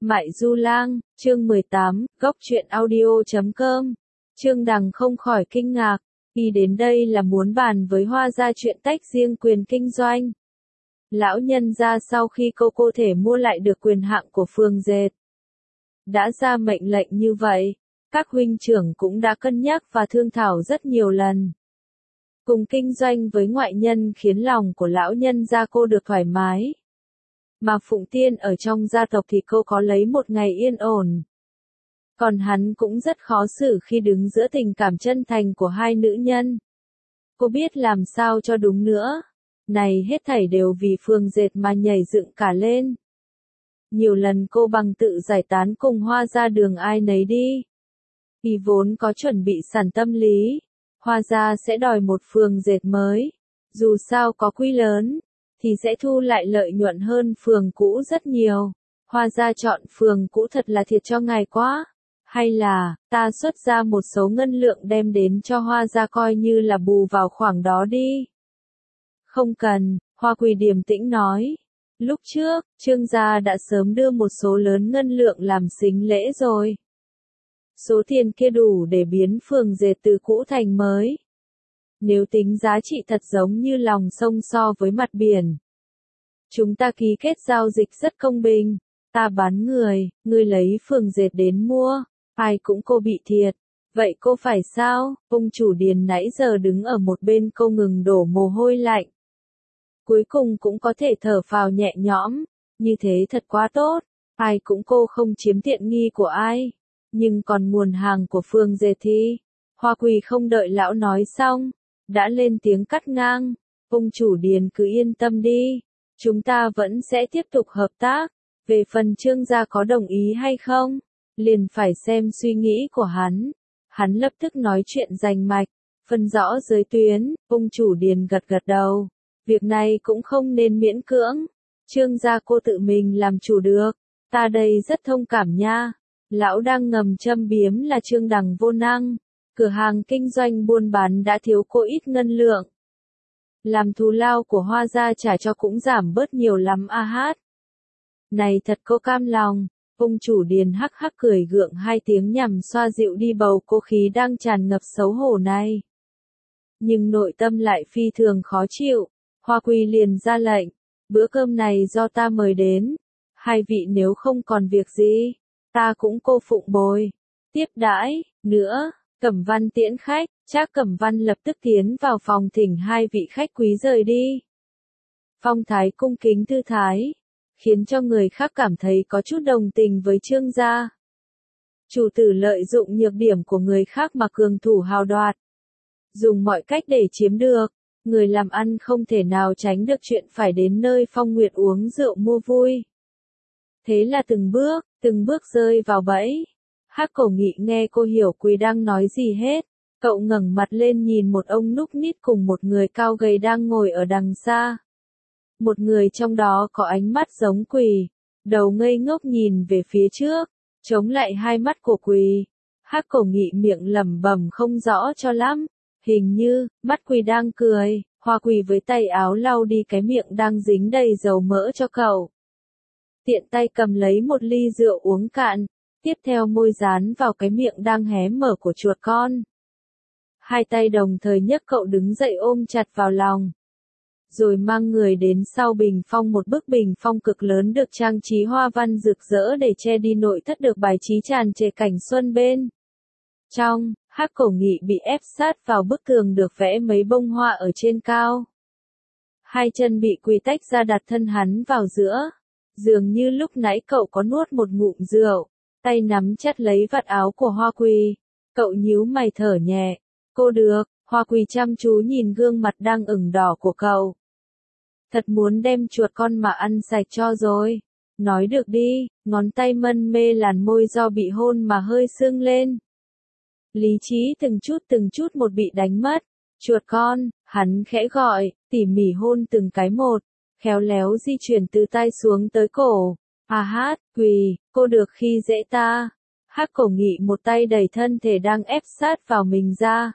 Mại Du Lang, chương 18, góc truyện audio.com. Trương Đằng không khỏi kinh ngạc, y đến đây là muốn bàn với Hoa gia chuyện tách riêng quyền kinh doanh. Lão nhân gia sau khi cô thể mua lại được quyền hạn của Phường Dệt, đã ra mệnh lệnh như vậy, các huynh trưởng cũng đã cân nhắc và thương thảo rất nhiều lần. Cùng kinh doanh với ngoại nhân khiến lòng của lão nhân gia cô được thoải mái. Mà Phụng Tiên ở trong gia tộc thì cô có lấy một ngày yên ổn. Còn hắn cũng rất khó xử khi đứng giữa tình cảm chân thành của hai nữ nhân. Cô biết làm sao cho đúng nữa. Này hết thảy đều vì Phường Dệt mà nhảy dựng cả lên. Nhiều lần cô bằng tự giải tán cùng Hoa gia đường ai nấy đi. Vì vốn có chuẩn bị sẵn tâm lý, Hoa gia sẽ đòi một Phường Dệt mới. Dù sao có quy lớn, thì sẽ thu lại lợi nhuận hơn phường cũ rất nhiều. Hoa gia chọn phường cũ thật là thiệt cho ngài quá. Hay là, ta xuất ra một số ngân lượng đem đến cho Hoa gia coi như là bù vào khoảng đó đi. Không cần, Hoa Quỳ điềm tĩnh nói. Lúc trước, Trương gia đã sớm đưa một số lớn ngân lượng làm sính lễ rồi. Số tiền kia đủ để biến Phường Dệt từ cũ thành mới. Nếu tính giá trị thật giống như lòng sông so với mặt biển. Chúng ta ký kết giao dịch rất công bình. Ta bán người, ngươi lấy Phường Dệt đến mua. Ai cũng cô bị thiệt. Vậy cô phải sao? Ông chủ Điền nãy giờ đứng ở một bên cô ngừng đổ mồ hôi lạnh. Cuối cùng cũng có thể thở phào nhẹ nhõm. Như thế thật quá tốt. Ai cũng cô không chiếm tiện nghi của ai. Nhưng còn nguồn hàng của Phường Dệt thì. Hoa Quỳ không đợi lão nói xong. Đã lên tiếng cắt ngang. Ông chủ Điền cứ yên tâm đi. Chúng ta vẫn sẽ tiếp tục hợp tác. Về phần Trương gia có đồng ý hay không, liền phải xem suy nghĩ của hắn. Hắn lập tức nói chuyện rành mạch, phân rõ giới tuyến. Ông chủ Điền gật gật đầu. Việc này cũng không nên miễn cưỡng. Trương gia cô tự mình làm chủ được. Ta đây rất thông cảm nha. Lão đang ngầm châm biếm là Trương Đằng vô năng. Cửa hàng kinh doanh buôn bán đã thiếu cô ít ngân lượng. Làm thù lao của Hoa gia trả cho cũng giảm bớt nhiều lắm a hát. Này thật cô cam lòng. Ông chủ Điền hắc hắc cười gượng hai tiếng nhằm xoa dịu đi bầu cô khí đang tràn ngập xấu hổ này. Nhưng nội tâm lại phi thường khó chịu. Hoa Quỳ liền ra lệnh. Bữa cơm này do ta mời đến. Hai vị nếu không còn việc gì, ta cũng cô phụng bồi. Tiếp đãi, nữa. Cẩm Văn tiễn khách, Trác Cẩm Văn lập tức tiến vào phòng thỉnh hai vị khách quý rời đi. Phong thái cung kính thư thái, khiến cho người khác cảm thấy có chút đồng tình với Trương gia. Chủ tử lợi dụng nhược điểm của người khác mà cường thủ hào đoạt. Dùng mọi cách để chiếm được, người làm ăn không thể nào tránh được chuyện phải đến nơi Phong Nguyệt uống rượu mua vui. Thế là từng bước rơi vào bẫy. Hắc Cổ Nghị nghe cô hiểu Quỳ đang nói gì hết. Cậu ngẩng mặt lên nhìn một ông núc nít cùng một người cao gầy đang ngồi ở đằng xa. Một người trong đó có ánh mắt giống Quỳ, đầu ngây ngốc nhìn về phía trước, chống lại hai mắt của Quỳ. Hắc Cổ Nghị miệng lẩm bẩm không rõ cho lắm, hình như mắt Quỳ đang cười. Hoa Quỳ với tay áo lau đi cái miệng đang dính đầy dầu mỡ cho cậu. Tiện tay cầm lấy một ly rượu uống cạn. Tiếp theo môi dán vào cái miệng đang hé mở của chuột con. Hai tay đồng thời nhấc cậu đứng dậy ôm chặt vào lòng. Rồi mang người đến sau bình phong một bức bình phong cực lớn được trang trí hoa văn rực rỡ để che đi nội thất được bài trí tràn trề cảnh xuân bên. Trong, Hắc Cổ Nghị bị ép sát vào bức tường được vẽ mấy bông hoa ở trên cao. Hai chân bị Quỳ tách ra đặt thân hắn vào giữa. Dường như lúc nãy cậu có nuốt một ngụm rượu. Tay nắm chặt lấy vạt áo của Hoa Quỳ. Cậu nhíu mày thở nhẹ. Cô được. Hoa Quỳ chăm chú nhìn gương mặt đang ửng đỏ của cậu. Thật muốn đem chuột con mà ăn sạch cho rồi. Nói được đi. Ngón tay mân mê làn môi do bị hôn mà hơi sưng lên. Lý trí từng chút một bị đánh mất. Chuột con, hắn khẽ gọi, tỉ mỉ hôn từng cái một. Khéo léo di chuyển từ tai xuống tới cổ. À hát, Quỳ, cô được khi dễ ta. Hắc Cổ Nghị một tay đẩy thân thể đang ép sát vào mình ra.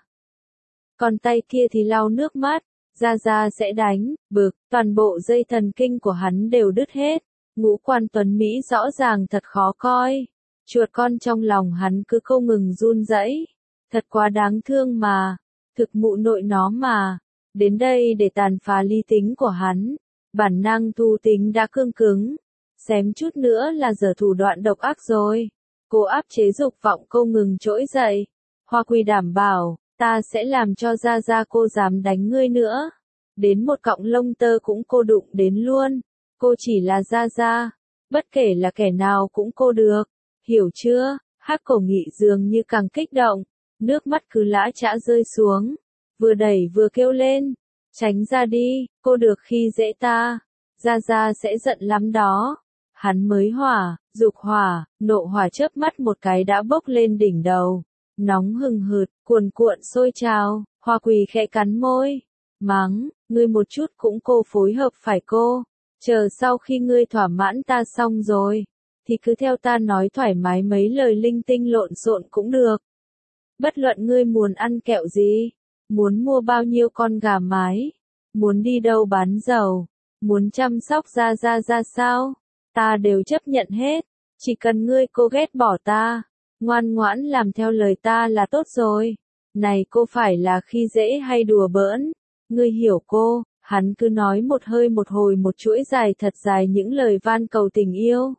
Còn tay kia thì lau nước mắt, ra sẽ đánh, bực, toàn bộ dây thần kinh của hắn đều đứt hết. Ngũ quan tuấn Mỹ rõ ràng thật khó coi. Chuột con trong lòng hắn cứ không ngừng run rẩy. Thật quá đáng thương mà. Thực mụ nội nó mà. Đến đây để tàn phá lý tính của hắn. Bản năng thu tính đã cương cứng. Xém chút nữa là giở thủ đoạn độc ác rồi. Cô áp chế dục vọng cô ngừng trỗi dậy. Hoa Quỳ đảm bảo, ta sẽ làm cho Gia Gia cô dám đánh ngươi nữa. Đến một cọng lông tơ cũng cô đụng đến luôn. Cô chỉ là Gia Gia. Bất kể là kẻ nào cũng cô được. Hiểu chưa? Hắc Cổ Nghị dường như càng kích động. Nước mắt cứ lã chã rơi xuống. Vừa đẩy vừa kêu lên. Tránh ra đi, cô được khi dễ ta. Gia Gia sẽ giận lắm đó. Hắn mới hỏa, dục hỏa, nộ hỏa chớp mắt một cái đã bốc lên đỉnh đầu. Nóng hừng hực, cuồn cuộn sôi trào. Hoa Quỳ khẽ cắn môi. Mắng, ngươi một chút cũng cô phối hợp phải cô. Chờ sau khi ngươi thỏa mãn ta xong rồi, thì cứ theo ta nói thoải mái mấy lời linh tinh lộn xộn cũng được. Bất luận ngươi muốn ăn kẹo gì, muốn mua bao nhiêu con gà mái, muốn đi đâu bán dầu, muốn chăm sóc Gia Gia ra sao, ta đều chấp nhận hết. Chỉ cần ngươi cô ghét bỏ ta, ngoan ngoãn làm theo lời ta là tốt rồi. Này cô phải là khi dễ hay đùa bỡn, ngươi hiểu cô. Hắn cứ nói một hơi một hồi một chuỗi dài thật dài những lời van cầu tình yêu.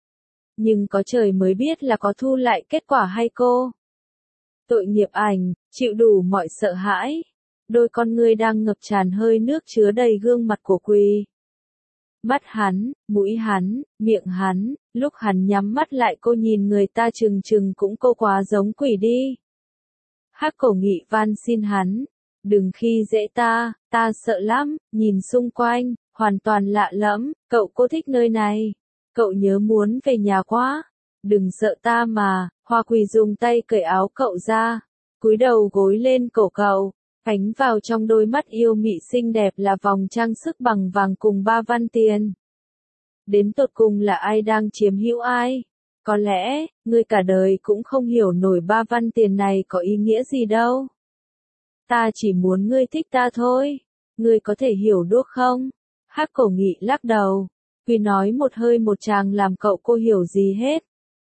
Nhưng có trời mới biết là có thu lại kết quả hay cô. Tội nghiệp ảnh, chịu đủ mọi sợ hãi. Đôi con ngươi đang ngập tràn hơi nước chứa đầy gương mặt của Quỳ. Mắt hắn, mũi hắn, miệng hắn, lúc hắn nhắm mắt lại cô nhìn người ta chừng chừng cũng cô quá giống quỷ đi. Hắc Cổ Nghị van xin hắn. Đừng khi dễ ta sợ lắm, nhìn xung quanh, hoàn toàn lạ lẫm, cậu cô thích nơi này. Cậu nhớ muốn về nhà quá. Đừng sợ ta mà, Hoa Quỳ dùng tay cởi áo cậu ra, cúi đầu gối lên cổ cậu, phánh vào trong đôi mắt yêu mị xinh đẹp là vòng trang sức bằng vàng cùng 3 văn tiền. Đến tột cùng là ai đang chiếm hữu ai? Có lẽ, ngươi cả đời cũng không hiểu nổi 3 văn tiền này có ý nghĩa gì đâu. Ta chỉ muốn ngươi thích ta thôi. Ngươi có thể hiểu được không? Hắc Cổ Nghị lắc đầu. Quỳ nói một hơi một tràng làm cậu cô hiểu gì hết.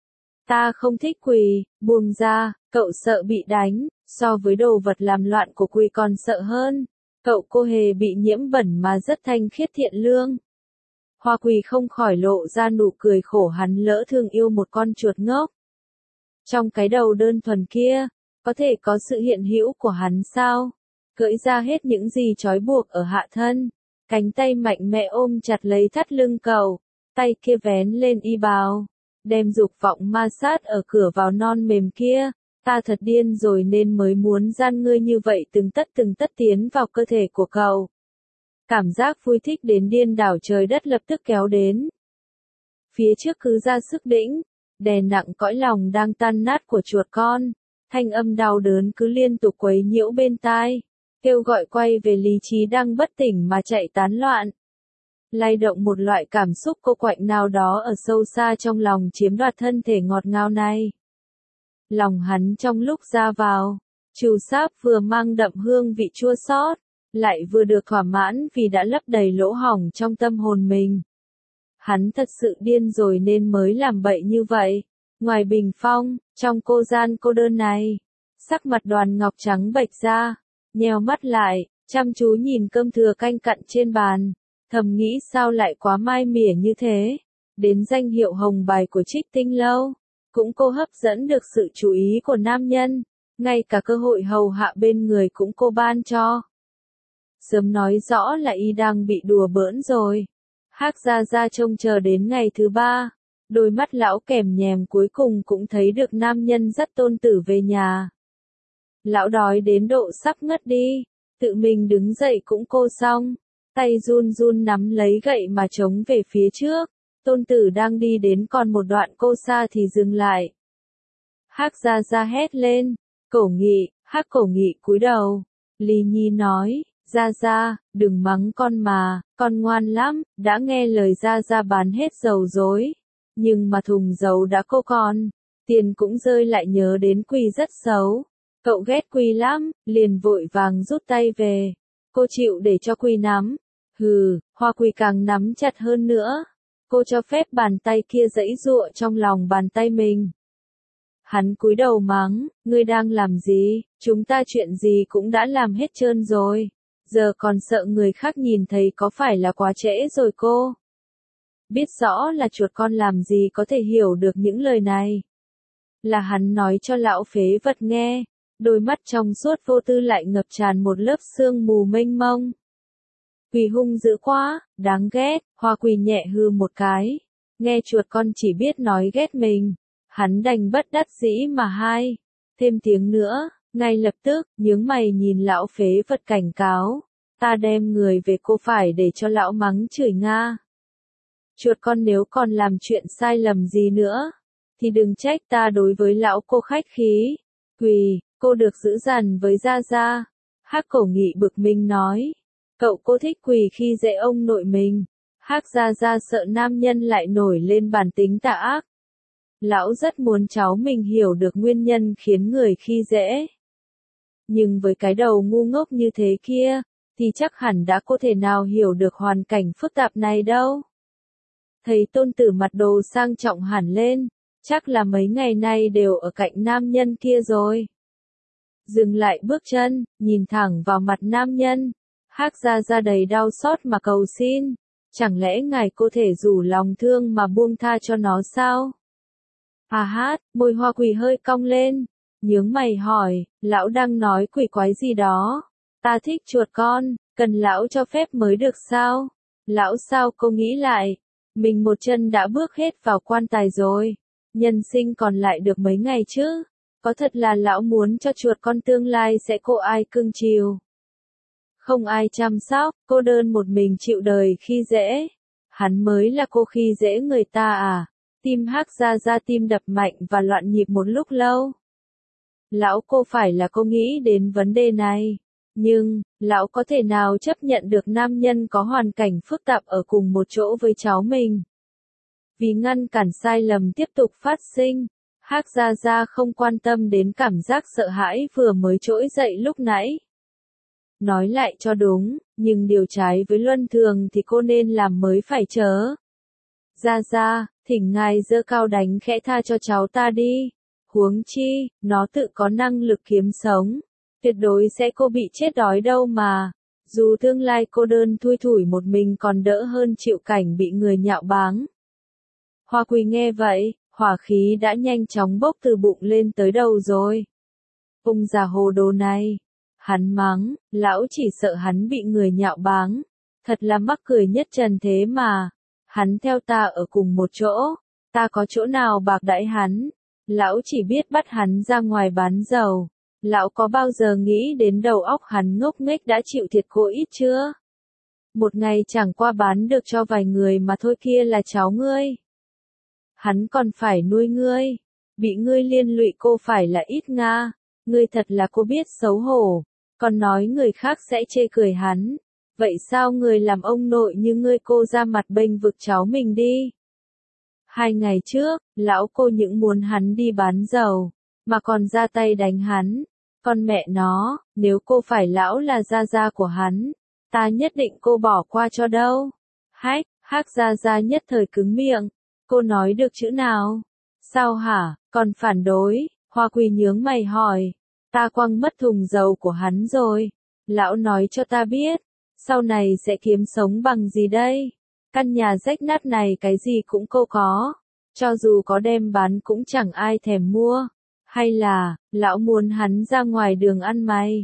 Ta không thích Quỳ, buông ra, cậu sợ bị đánh, so với đồ vật làm loạn của Quỳ còn sợ hơn. Cậu cô hề bị nhiễm bẩn mà rất thanh khiết thiện lương. Hoa Quỳ không khỏi lộ ra nụ cười khổ hắn lỡ thương yêu một con chuột ngốc. Trong cái đầu đơn thuần kia, có thể có sự hiện hữu của hắn sao? Cởi ra hết những gì trói buộc ở hạ thân. Cánh tay mạnh mẽ ôm chặt lấy thắt lưng cậu. Tay kia vén lên y bào. Đem dục vọng ma sát ở cửa vào non mềm kia. Ta thật điên rồi nên mới muốn gian ngươi như vậy từng tất tiến vào cơ thể của cậu. Cảm giác vui thích đến điên đảo trời đất lập tức kéo đến. Phía trước cứ ra sức đĩnh, đè nặng cõi lòng đang tan nát của chuột con. Thanh âm đau đớn cứ liên tục quấy nhiễu bên tai, kêu gọi quay về lý trí đang bất tỉnh mà chạy tán loạn. Lay động một loại cảm xúc cô quạnh nào đó ở sâu xa trong lòng chiếm đoạt thân thể ngọt ngào này. Lòng hắn trong lúc ra vào, trù sáp vừa mang đậm hương vị chua xót, lại vừa được thỏa mãn vì đã lấp đầy lỗ hổng trong tâm hồn mình. Hắn thật sự điên rồi nên mới làm bậy như vậy. Ngoài bình phong, trong cô gian cô đơn này, sắc mặt Đoàn Ngọc trắng bệch ra, nheo mắt lại, chăm chú nhìn cơm thừa canh cặn trên bàn, thầm nghĩ sao lại quá mai mỉa như thế. Đến danh hiệu hồng bài của Trích Tinh Lâu, cũng cô hấp dẫn được sự chú ý của nam nhân, ngay cả cơ hội hầu hạ bên người cũng cô ban cho. Sớm nói rõ là y đang bị đùa bỡn rồi. Hắc Gia Gia trông chờ đến ngày thứ 3. Đôi mắt lão kèm nhèm cuối cùng cũng thấy được nam nhân dắt tôn tử về nhà. Lão đói đến độ sắp ngất đi, tự mình đứng dậy cũng cô xong, tay run run nắm lấy gậy mà chống về phía trước. Tôn tử đang đi đến còn một đoạn cô xa thì dừng lại. Hắc Gia Gia hét lên, Cổ Nghị. Hắc Cổ Nghị cúi đầu. Lý Nhi nói, Gia Gia, đừng mắng con mà, con ngoan lắm, đã nghe lời Gia Gia bán hết dầu dối. Nhưng mà thùng dầu đã cô còn, tiền cũng rơi lại nhớ đến Quỳ rất xấu. Cậu ghét Quỳ lắm, liền vội vàng rút tay về. Cô chịu để cho Quỳ nắm. Hừ, Hoa Quỳ càng nắm chặt hơn nữa. Cô cho phép bàn tay kia giãy giụa trong lòng bàn tay mình. Hắn cúi đầu mắng, ngươi đang làm gì, chúng ta chuyện gì cũng đã làm hết trơn rồi. Giờ còn sợ người khác nhìn thấy có phải là quá trễ rồi cô? Biết rõ là chuột con làm gì có thể hiểu được những lời này. Là hắn nói cho lão phế vật nghe, đôi mắt trong suốt vô tư lại ngập tràn một lớp sương mù mênh mông. Quỳ hung dữ quá, đáng ghét, Hoa Quỳ nhẹ hư một cái. Nghe chuột con chỉ biết nói ghét mình, hắn đành bất đắc dĩ mà hai. Thêm tiếng nữa, ngay lập tức, nhướng mày nhìn lão phế vật cảnh cáo. Ta đem người về cô phải để cho lão mắng chửi Nga. Chuột con nếu còn làm chuyện sai lầm gì nữa, thì đừng trách ta đối với lão cô khách khí. Quỳ, cô được giữ dằn với Gia Gia. Hắc Cổ Nghị bực mình nói. Cậu cô thích quỳ khi dễ ông nội mình. Hắc Gia Gia sợ nam nhân lại nổi lên bản tính tà ác. Lão rất muốn cháu mình hiểu được nguyên nhân khiến người khi dễ. Nhưng với cái đầu ngu ngốc như thế kia, thì chắc hẳn đã có thể nào hiểu được hoàn cảnh phức tạp này đâu. Thấy tôn tử mặt đồ sang trọng hẳn lên, chắc là mấy ngày nay đều ở cạnh nam nhân kia rồi. Dừng lại bước chân, nhìn thẳng vào mặt nam nhân. Hắc Gia Gia đầy đau xót mà cầu xin. Chẳng lẽ ngài có thể rủ lòng thương mà buông tha cho nó sao? À hát, môi Hoa Quỳ hơi cong lên. Nhướng mày hỏi, lão đang nói quỷ quái gì đó? Ta thích chuột con, cần lão cho phép mới được sao? Lão sao cô nghĩ lại? Mình một chân đã bước hết vào quan tài rồi. Nhân sinh còn lại được mấy ngày chứ? Có thật là lão muốn cho chuột con tương lai sẽ có ai cưng chiều? Không ai chăm sóc, cô đơn một mình chịu đời khi dễ. Hắn mới là cô khi dễ người ta à? Tim Hắc Gia Gia tim đập mạnh và loạn nhịp một lúc lâu. Lão cô phải là cô nghĩ đến vấn đề này. Nhưng, lão có thể nào chấp nhận được nam nhân có hoàn cảnh phức tạp ở cùng một chỗ với cháu mình? Vì ngăn cản sai lầm tiếp tục phát sinh, Hắc Gia Gia không quan tâm đến cảm giác sợ hãi vừa mới trỗi dậy lúc nãy. Nói lại cho đúng, nhưng điều trái với luân thường thì cô nên làm mới phải chớ. Gia Gia, thỉnh ngài giơ cao đánh khẽ tha cho cháu ta đi. Huống chi, nó tự có năng lực kiếm sống. Tuyệt đối sẽ cô bị chết đói đâu mà. Dù tương lai cô đơn thui thủi một mình còn đỡ hơn chịu cảnh bị người nhạo báng. Hoa Quỳ nghe vậy, hỏa khí đã nhanh chóng bốc từ bụng lên tới đầu rồi. Ông già hồ đồ này. Hắn mắng, lão chỉ sợ hắn bị người nhạo báng. Thật là mắc cười nhất trần thế mà. Hắn theo ta ở cùng một chỗ. Ta có chỗ nào bạc đãi hắn. Lão chỉ biết bắt hắn ra ngoài bán dầu. Lão có bao giờ nghĩ đến đầu óc hắn ngốc nghếch đã chịu thiệt cô ít chưa? Một ngày chẳng qua bán được cho vài người mà thôi kia là cháu ngươi. Hắn còn phải nuôi ngươi. Bị ngươi liên lụy cô phải là ít nga. Ngươi thật là cô biết xấu hổ. Còn nói người khác sẽ chê cười hắn. Vậy sao người làm ông nội như ngươi cô ra mặt bênh vực cháu mình đi? 2 ngày trước, lão cô những muốn hắn đi bán dầu, mà còn ra tay đánh hắn. Con mẹ nó, nếu cô phải lão là gia gia của hắn, ta nhất định cô bỏ qua cho đâu. Hắc Gia Gia nhất thời cứng miệng. Cô nói được chữ nào? Sao hả, còn phản đối? Hoa Quỳ nhướng mày hỏi. Ta quăng mất thùng dầu của hắn rồi. Lão nói cho ta biết, sau này sẽ kiếm sống bằng gì đây? Căn nhà rách nát này cái gì cũng cô có. Cho dù có đem bán cũng chẳng ai thèm mua. Hay là, lão muốn hắn ra ngoài đường ăn mày?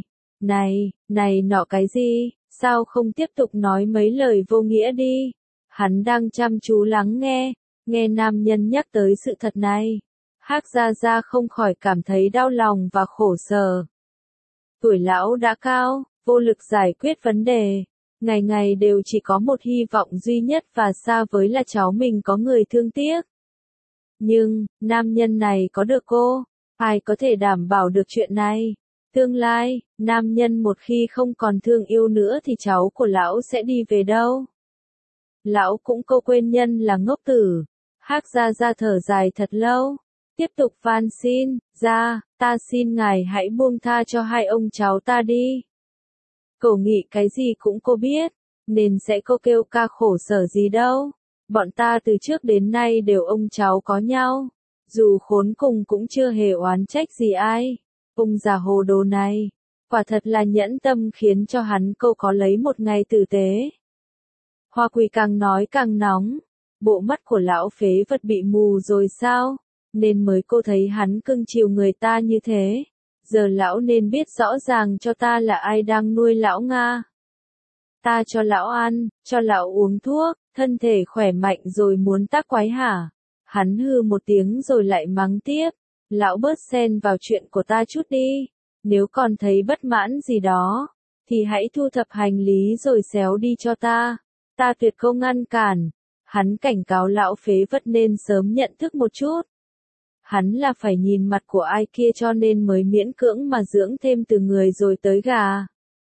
Này nọ cái gì? Sao không tiếp tục nói mấy lời vô nghĩa đi? Hắn đang chăm chú lắng nghe. Nghe nam nhân nhắc tới sự thật này. Hắc Gia Gia không khỏi cảm thấy đau lòng và khổ sở. Tuổi lão đã cao, vô lực giải quyết vấn đề. Ngày ngày đều chỉ có một hy vọng duy nhất và xa với là cháu mình có người thương tiếc. Nhưng, nam nhân này có được cô? Ai có thể đảm bảo được chuyện này? Tương lai, nam nhân một khi không còn thương yêu nữa thì cháu của lão sẽ đi về đâu? Lão cũng câu quên nhân là ngốc tử. Hắc Gia Gia thở dài thật lâu. Tiếp tục van xin, ta xin ngài hãy buông tha cho hai ông cháu ta đi. Cổ Nghị cái gì cũng cô biết, nên sẽ cô kêu ca khổ sở gì đâu. Bọn ta từ trước đến nay đều ông cháu có nhau. Dù khốn cùng cũng chưa hề oán trách gì ai. Ông già hồ đồ này, quả thật là nhẫn tâm khiến cho hắn câu có lấy một ngày tử tế. Hoa Quỳ càng nói càng nóng. Bộ mắt của lão phế vật bị mù rồi sao? Nên mới cô thấy hắn cưng chiều người ta như thế. Giờ lão nên biết rõ ràng cho ta là ai đang nuôi lão Nga. Ta cho lão ăn, cho lão uống thuốc, thân thể khỏe mạnh rồi muốn tác quái hả? Hắn hừ một tiếng rồi lại mắng tiếp. Lão bớt xen vào chuyện của ta chút đi. Nếu còn thấy bất mãn gì đó, thì hãy thu thập hành lý rồi xéo đi cho ta. Ta tuyệt không ngăn cản. Hắn cảnh cáo lão phế vật nên sớm nhận thức một chút. Hắn là phải nhìn mặt của ai kia cho nên mới miễn cưỡng mà dưỡng thêm từ người rồi tới gà.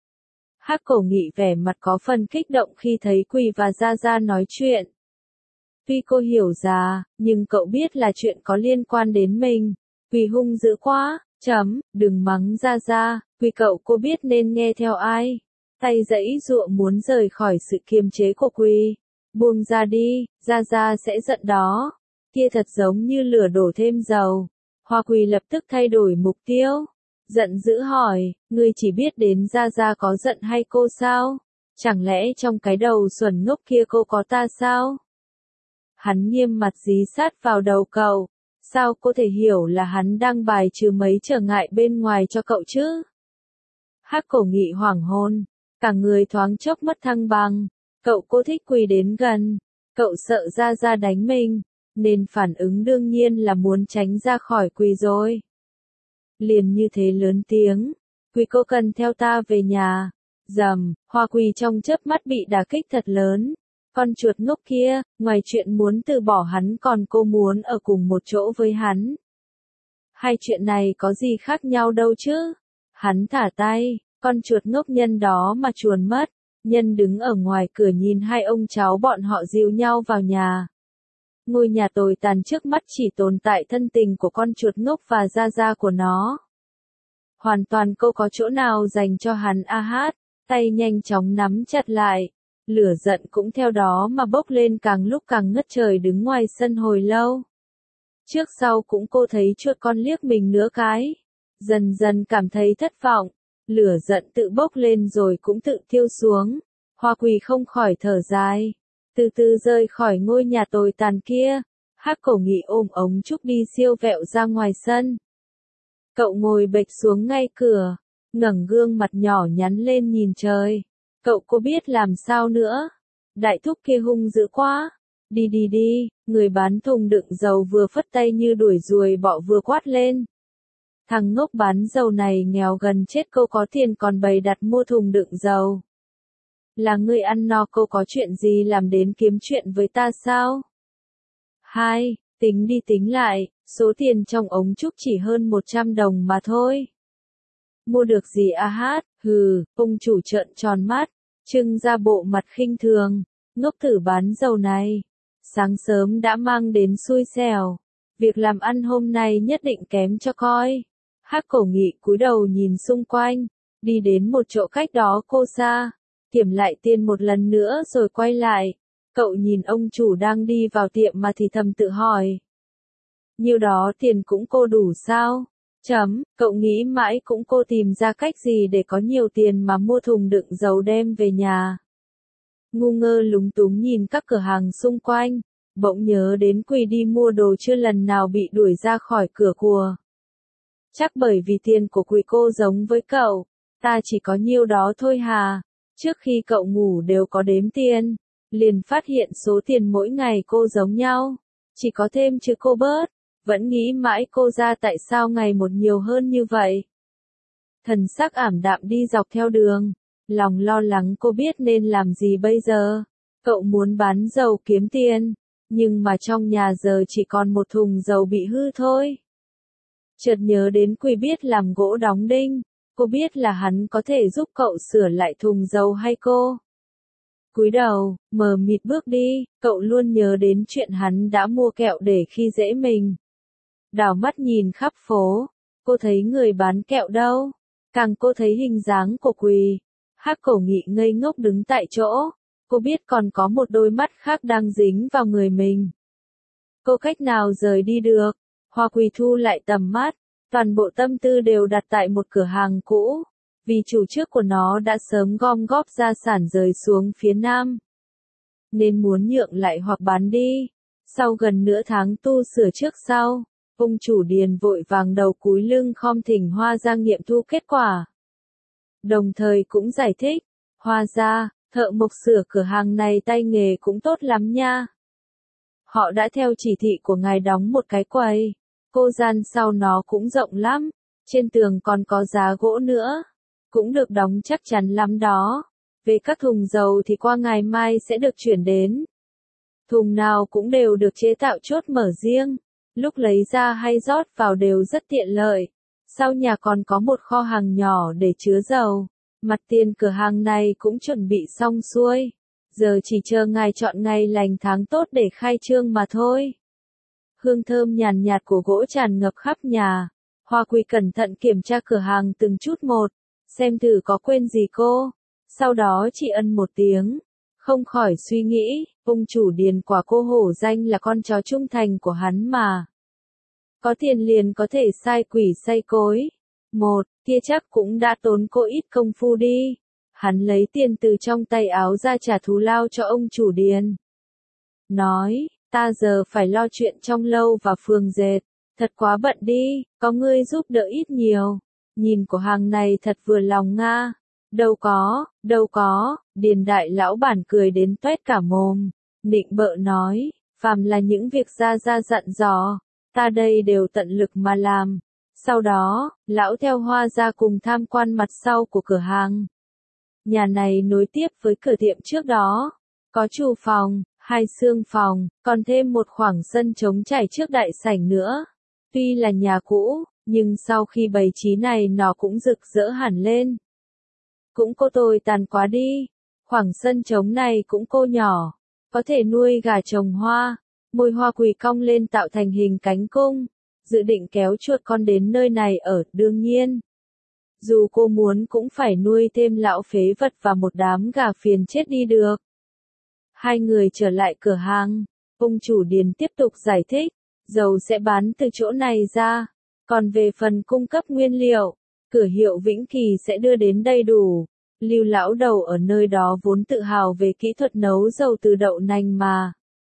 Hắc Cổ Nghị vẻ mặt có phần kích động khi thấy Quỳ và Gia Gia nói chuyện. Tuy cô hiểu ra, nhưng cậu biết là chuyện có liên quan đến mình. Quỳ hung dữ quá, đừng mắng Gia Gia, Quỳ cậu cô biết nên nghe theo ai. Tay giãy giụa muốn rời khỏi sự kiềm chế của Quỳ. Buông ra đi, Gia Gia sẽ giận đó. Kia thật giống như lửa đổ thêm dầu. Hoa Quỳ lập tức thay đổi mục tiêu. Giận dữ hỏi, ngươi chỉ biết đến Gia Gia có giận hay cô sao? Chẳng lẽ trong cái đầu xuẩn ngốc kia cô có ta sao? Hắn nghiêm mặt dí sát vào đầu cậu. Sao cô thể hiểu là hắn đang bài trừ mấy trở ngại bên ngoài cho cậu chứ? Hắc Cổ Nghị hoảng hồn, cả người thoáng chốc mất thăng bằng. Cậu cô thích Quỳ đến gần. Cậu sợ Gia Gia đánh mình, nên phản ứng đương nhiên là muốn tránh ra khỏi Quỳ rồi. Liền như thế lớn tiếng, Quỳ cô cần theo ta về nhà. Hoa Quỳ trong chớp mắt bị đả kích thật lớn. Con chuột ngốc kia, ngoài chuyện muốn từ bỏ hắn còn cô muốn ở cùng một chỗ với hắn. Hai chuyện này có gì khác nhau đâu chứ? Hắn thả tay, con chuột ngốc nhân đó mà chuồn mất. Nhân đứng ở ngoài cửa nhìn hai ông cháu bọn họ dìu nhau vào nhà. Ngôi nhà tồi tàn trước mắt chỉ tồn tại thân tình của con chuột ngốc và Gia Gia của nó. Hoàn toàn cô có chỗ nào dành cho hắn hát, tay nhanh chóng nắm chặt lại. Lửa giận cũng theo đó mà bốc lên càng lúc càng ngất trời đứng ngoài sân hồi lâu. Trước sau cũng cô thấy chuột con liếc mình nửa cái. Dần dần cảm thấy thất vọng. Lửa giận tự bốc lên rồi cũng tự thiêu xuống. Hoa Quỳ không khỏi thở dài. Từ từ rời khỏi ngôi nhà tồi tàn kia. Hắc Cổ Nghị ôm ống trúc đi siêu vẹo ra ngoài sân. Cậu ngồi bệt xuống ngay cửa. Ngẩng gương mặt nhỏ nhắn lên nhìn trời. Cậu có biết làm sao nữa. Đại thúc kia hung dữ quá. Đi đi đi, người bán thùng đựng dầu vừa phất tay như đuổi ruồi bọ vừa quát lên. Thằng ngốc bán dầu này nghèo gần chết cô có tiền còn bày đặt mua thùng đựng dầu. Là ngươi ăn no cô có chuyện gì làm đến kiếm chuyện với ta sao? Tính đi tính lại, số tiền trong ống trúc chỉ hơn 100 đồng mà thôi. Mua được gì hát, ông chủ trợn tròn mắt, trưng ra bộ mặt khinh thường, ngốc thử bán dầu này. Sáng sớm đã mang đến xui xẻo, việc làm ăn hôm nay nhất định kém cho coi. Hắc Cổ Nghị cúi đầu nhìn xung quanh, đi đến một chỗ cách đó cô xa, kiểm lại tiền một lần nữa rồi quay lại. Cậu nhìn ông chủ đang đi vào tiệm mà thì thầm tự hỏi. Nhiêu đó tiền cũng cô đủ sao? Cậu nghĩ mãi cũng cô tìm ra cách gì để có nhiều tiền mà mua thùng đựng dầu đem về nhà. Ngu ngơ lúng túng nhìn các cửa hàng xung quanh, bỗng nhớ đến Quỳ đi mua đồ chưa lần nào bị đuổi ra khỏi cửa của. Chắc bởi vì tiền của Quỳ cô giống với cậu, ta chỉ có nhiêu đó thôi hà. Trước khi cậu ngủ đều có đếm tiền, liền phát hiện số tiền mỗi ngày cô giống nhau, chỉ có thêm chứ cô bớt. Vẫn nghĩ mãi cô ra tại sao ngày một nhiều hơn như vậy. Thần sắc ảm đạm đi dọc theo đường, lòng lo lắng cô biết nên làm gì bây giờ. Cậu muốn bán dầu kiếm tiền, nhưng mà trong nhà giờ chỉ còn một thùng dầu bị hư thôi. Chợt nhớ đến Quỳ biết làm gỗ đóng đinh, cô biết là hắn có thể giúp cậu sửa lại thùng dầu hay cô. Cúi đầu, mờ mịt bước đi, cậu luôn nhớ đến chuyện hắn đã mua kẹo để khi dễ mình. Đảo mắt nhìn khắp phố, cô thấy người bán kẹo đâu, càng cô thấy hình dáng của Quỳ. Hắc Cổ Nghị ngây ngốc đứng tại chỗ, Cô biết còn có một đôi mắt khác đang dính vào người mình. Cô cách nào rời đi được? Hoa Quỳ thu lại tầm mắt, toàn bộ tâm tư đều đặt tại một cửa hàng cũ, vì chủ trước của nó đã sớm gom góp gia sản rời xuống phía Nam, nên muốn nhượng lại hoặc bán đi. Sau gần nửa tháng tu sửa trước sau, ông chủ điền vội vàng đầu cúi lưng khom thỉnh Hoa gia nghiệm thu kết quả. Đồng thời cũng giải thích, Hoa gia, thợ mộc sửa cửa hàng này tay nghề cũng tốt lắm nha. Họ đã theo chỉ thị của ngài đóng một cái quầy, cô gian sau nó cũng rộng lắm, trên tường còn có giá gỗ nữa, cũng được đóng chắc chắn lắm đó. Về các thùng dầu thì qua ngày mai sẽ được chuyển đến. Thùng nào cũng đều được chế tạo chốt mở riêng, lúc lấy ra hay rót vào đều rất tiện lợi. Sau nhà còn có một kho hàng nhỏ để chứa dầu. Mặt tiền cửa hàng này cũng chuẩn bị xong xuôi. Giờ chỉ chờ ngài chọn ngày lành tháng tốt để khai trương mà thôi. Hương thơm nhàn nhạt của gỗ tràn ngập khắp nhà. Hoa Quỳ cẩn thận kiểm tra cửa hàng từng chút một, xem thử có quên gì cô. Sau đó chỉ ân một tiếng, không khỏi suy nghĩ, ông chủ điền quả cô hổ danh là con chó trung thành của hắn mà. Có tiền liền có thể sai quỷ sai cối. Một, kia chắc cũng đã tốn cô ít công phu đi. Hắn lấy tiền từ trong tay áo ra trả thù lao cho ông chủ điền. Nói, ta giờ phải lo chuyện trong lâu và phường dệt, thật quá bận đi, có ngươi giúp đỡ ít nhiều. Nhìn của hàng này thật vừa lòng nga. Đâu có, điền đại lão bản cười đến toét cả mồm, nịnh bợ nói, phàm là những việc gia dặn dò, ta đây đều tận lực mà làm. Sau đó, lão theo Hoa gia cùng tham quan mặt sau của cửa hàng. Nhà này nối tiếp với cửa tiệm trước đó, có chủ phòng, 2 xương phòng, còn thêm một khoảng sân trống trải trước đại sảnh nữa. Tuy là nhà cũ, nhưng sau khi bày trí này nó cũng rực rỡ hẳn lên. Cũng cô tồi tàn quá đi, khoảng sân trống này cũng cô nhỏ, có thể nuôi gà trồng hoa. Môi Hoa Quỳ cong lên tạo thành hình cánh cung, dự định kéo chuột con đến nơi này ở, đương nhiên. Dù cô muốn cũng phải nuôi thêm lão phế vật và một đám gà phiền chết đi được. Hai người trở lại cửa hàng, ông chủ điền tiếp tục giải thích, dầu sẽ bán từ chỗ này ra, còn về phần cung cấp nguyên liệu, cửa hiệu Vĩnh Kỳ sẽ đưa đến đầy đủ. Lưu lão đầu ở nơi đó vốn tự hào về kỹ thuật nấu dầu từ đậu nành mà.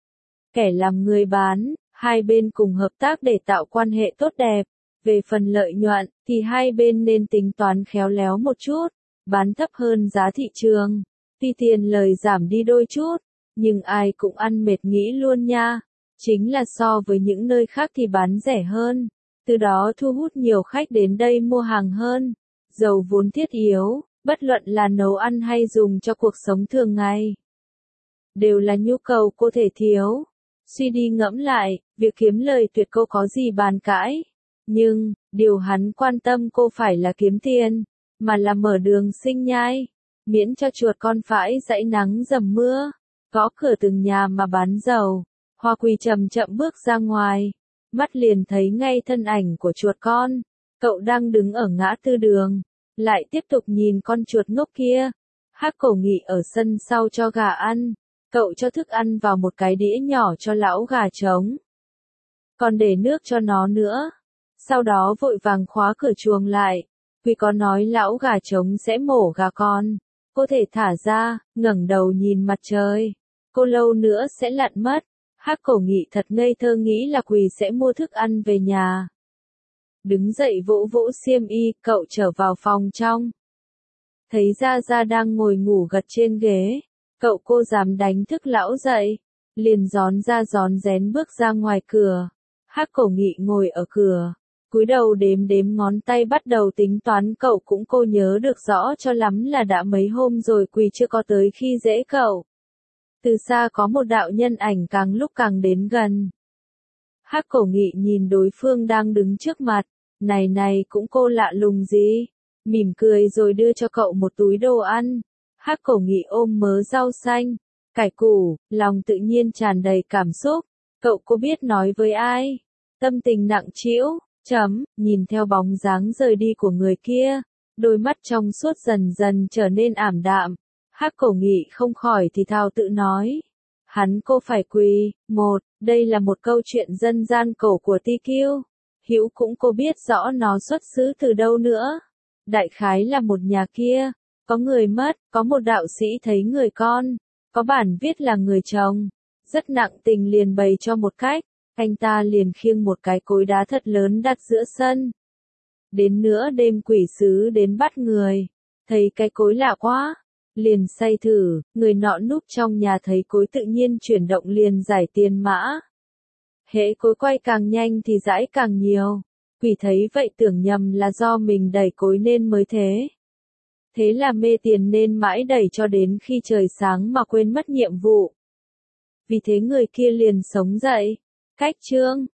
Kẻ làm người bán, hai bên cùng hợp tác để tạo quan hệ tốt đẹp. Về phần lợi nhuận, thì hai bên nên tính toán khéo léo một chút, bán thấp hơn giá thị trường. Tuy tiền lời giảm đi đôi chút, nhưng ai cũng ăn mệt nghĩ luôn nha. Chính là so với những nơi khác thì bán rẻ hơn, từ đó thu hút nhiều khách đến đây mua hàng hơn. Dầu vốn thiết yếu, bất luận là nấu ăn hay dùng cho cuộc sống thường ngày, đều là nhu cầu cô thể thiếu. Suy đi ngẫm lại, việc kiếm lời tuyệt cô có gì bàn cãi. Nhưng, điều hắn quan tâm cô phải là kiếm tiền, mà là mở đường sinh nhai, miễn cho chuột con phải dãy nắng dầm mưa, gõ cửa từng nhà mà bán dầu. Hoa Quỳ chậm chậm bước ra ngoài, mắt liền thấy ngay thân ảnh của chuột con, cậu đang đứng ở ngã tư đường, lại tiếp tục nhìn con chuột ngốc kia. Hắc Cổ Nghị ở sân sau cho gà ăn, cậu cho thức ăn vào một cái đĩa nhỏ cho lão gà trống, còn để nước cho nó nữa. Sau đó vội vàng khóa cửa chuồng lại, vì có nói lão gà trống sẽ mổ gà con, cô thể thả ra, ngẩng đầu nhìn mặt trời, cô lâu nữa sẽ lặn mất. Hắc Cổ Nghị thật ngây thơ nghĩ là Quỳ sẽ mua thức ăn về nhà. Đứng dậy vỗ vỗ xiêm y, cậu trở vào phòng trong. Thấy Gia Gia đang ngồi ngủ gật trên ghế, cậu cô dám đánh thức lão dậy, liền gión ra gión rén bước ra ngoài cửa. Hắc Cổ Nghị ngồi ở cửa, cúi đầu đếm đếm ngón tay bắt đầu tính toán. Cậu cũng cô nhớ được rõ cho lắm là đã mấy hôm rồi Quỳ chưa có tới khi dễ cậu. Từ xa có một đạo nhân ảnh càng lúc càng đến gần. Hắc Cổ Nghị nhìn đối phương đang đứng trước mặt, này cũng cô lạ lùng gì, mỉm cười rồi đưa cho cậu một túi đồ ăn. Hắc Cổ Nghị ôm mớ rau xanh, cải củ, lòng tự nhiên tràn đầy cảm xúc. Cậu cô biết nói với ai, tâm tình nặng trĩu, nhìn theo bóng dáng rời đi của người kia, đôi mắt trong suốt dần dần trở nên ảm đạm. Hắc Cổ Nghị không khỏi thì thào tự nói. Hắn cô phải quỳ, đây là một câu chuyện dân gian cổ của Ti Kiêu. Hữu cũng cô biết rõ nó xuất xứ từ đâu nữa. Đại khái là một nhà kia, có người mất, có một đạo sĩ thấy người con, có bản viết là người chồng, rất nặng tình liền bày cho một cách, anh ta liền khiêng một cái cối đá thật lớn đặt giữa sân. Đến nửa đêm quỷ sứ đến bắt người, thấy cái cối lạ quá, liền say thử, người nọ núp trong nhà thấy cối tự nhiên chuyển động liền giải tiền mã. Hễ cối quay càng nhanh thì dãi càng nhiều, quỷ thấy vậy tưởng nhầm là do mình đẩy cối nên mới thế. Thế là mê tiền nên mãi đẩy cho đến khi trời sáng mà quên mất nhiệm vụ. Vì thế người kia liền sống dậy. Cách chương